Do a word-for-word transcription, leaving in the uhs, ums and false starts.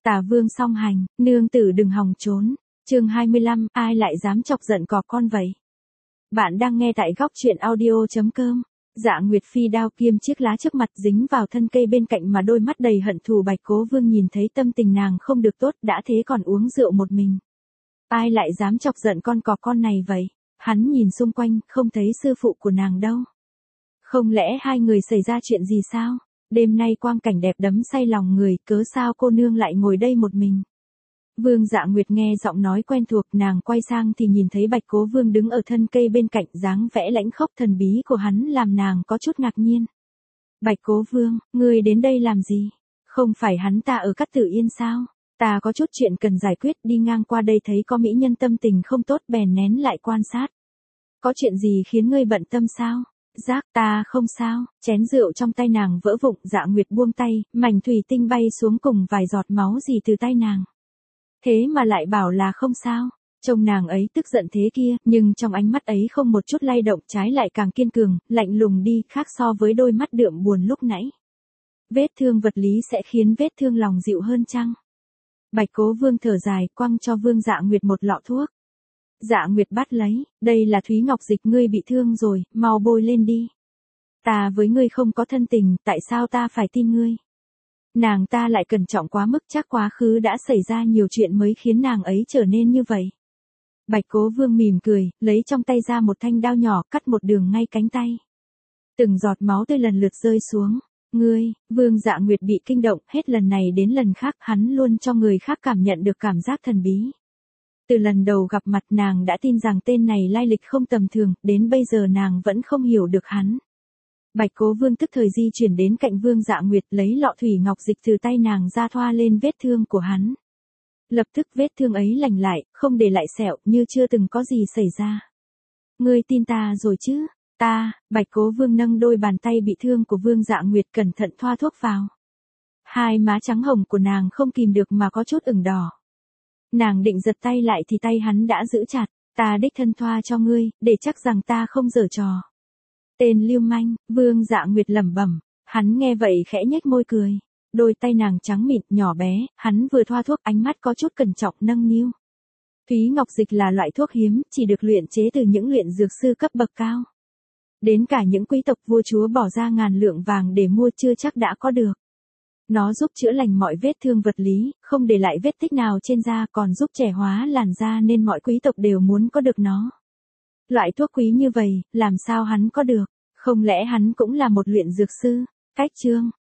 Tả Vương song hành, nương tử đừng hòng trốn. Chương hai mươi lăm, ai lại dám chọc giận cọp con vậy? Bạn đang nghe tại góc truyện audio chấm com. Dạ Nguyệt Phi đao kiêm chiếc lá trước mặt dính vào thân cây bên cạnh mà đôi mắt đầy hận thù. Bạch Cố Vương nhìn thấy tâm tình nàng không được tốt, đã thế còn uống rượu một mình. Ai lại dám chọc giận con cọp con này vậy? Hắn nhìn xung quanh, không thấy sư phụ của nàng đâu. Không lẽ hai người xảy ra chuyện gì sao? Đêm nay quang cảnh đẹp đắm say lòng người, cớ sao cô nương lại ngồi đây một mình? Vương Dạ Nguyệt nghe giọng nói quen thuộc, nàng quay sang thì nhìn thấy Bạch Cố Vương đứng ở thân cây bên cạnh, dáng vẻ lãnh khốc thần bí của hắn làm nàng có chút ngạc nhiên. Bạch Cố Vương, ngươi đến đây làm gì? Không phải hắn ta ở Cát Tử Yên sao? Ta có chút chuyện cần giải quyết, đi ngang qua đây thấy có mỹ nhân tâm tình không tốt bèn nén lại quan sát. Có chuyện gì khiến ngươi bận tâm sao? Giác, ta không sao. Chén rượu trong tay nàng vỡ vụn, Dạ Nguyệt buông tay, mảnh thủy tinh bay xuống cùng vài giọt máu dì từ tay nàng. Thế mà lại bảo là không sao. Trông nàng ấy tức giận thế kia, nhưng trong ánh mắt ấy không một chút lay động, trái lại càng kiên cường, lạnh lùng đi, khác so với đôi mắt đượm buồn lúc nãy. Vết thương vật lý sẽ khiến vết thương lòng dịu hơn chăng? Bạch Cố Vương thở dài, quăng cho Vương Dạ Nguyệt một lọ thuốc. Dạ Nguyệt bắt lấy, đây là Thúy Ngọc Dịch, ngươi bị thương rồi, mau bôi lên đi. Ta với ngươi không có thân tình, tại sao ta phải tin ngươi? Nàng ta lại cẩn trọng quá mức, chắc quá khứ đã xảy ra nhiều chuyện mới khiến nàng ấy trở nên như vậy. Bạch Cố Vương mỉm cười, lấy trong tay ra một thanh đao nhỏ, cắt một đường ngay cánh tay. Từng giọt máu tươi lần lượt rơi xuống. Ngươi, Vương Dạ Nguyệt bị kinh động, hết lần này đến lần khác, hắn luôn cho người khác cảm nhận được cảm giác thần bí. Từ lần đầu gặp mặt nàng đã tin rằng tên này lai lịch không tầm thường, đến bây giờ nàng vẫn không hiểu được hắn. Bạch Cố Vương tức thời di chuyển đến cạnh Vương Dạ Nguyệt, lấy lọ thủy ngọc dịch từ tay nàng ra thoa lên vết thương của hắn. Lập tức vết thương ấy lành lại, không để lại sẹo, như chưa từng có gì xảy ra. Ngươi tin ta rồi chứ? Ta, Bạch Cố Vương nâng đôi bàn tay bị thương của Vương Dạ Nguyệt cẩn thận thoa thuốc vào. Hai má trắng hồng của nàng không kìm được mà có chút ửng đỏ. Nàng định giật tay lại thì tay hắn đã giữ chặt. Ta đích thân thoa cho ngươi, để chắc rằng ta không giở trò. Tên lưu manh, Vương Dạ Nguyệt lẩm bẩm. Hắn nghe vậy khẽ nhếch môi cười. Đôi tay nàng trắng mịn, nhỏ bé, hắn vừa thoa thuốc, ánh mắt có chút cẩn trọng nâng niu. Thúy Ngọc Dịch là loại thuốc hiếm, chỉ được luyện chế từ những luyện dược sư cấp bậc cao. Đến cả những quý tộc vua chúa bỏ ra ngàn lượng vàng để mua chưa chắc đã có được. Nó giúp chữa lành mọi vết thương vật lý, không để lại vết tích nào trên da, còn giúp trẻ hóa làn da nên mọi quý tộc đều muốn có được nó. Loại thuốc quý như vậy, làm sao hắn có được? Không lẽ hắn cũng là một luyện dược sư? Cách chương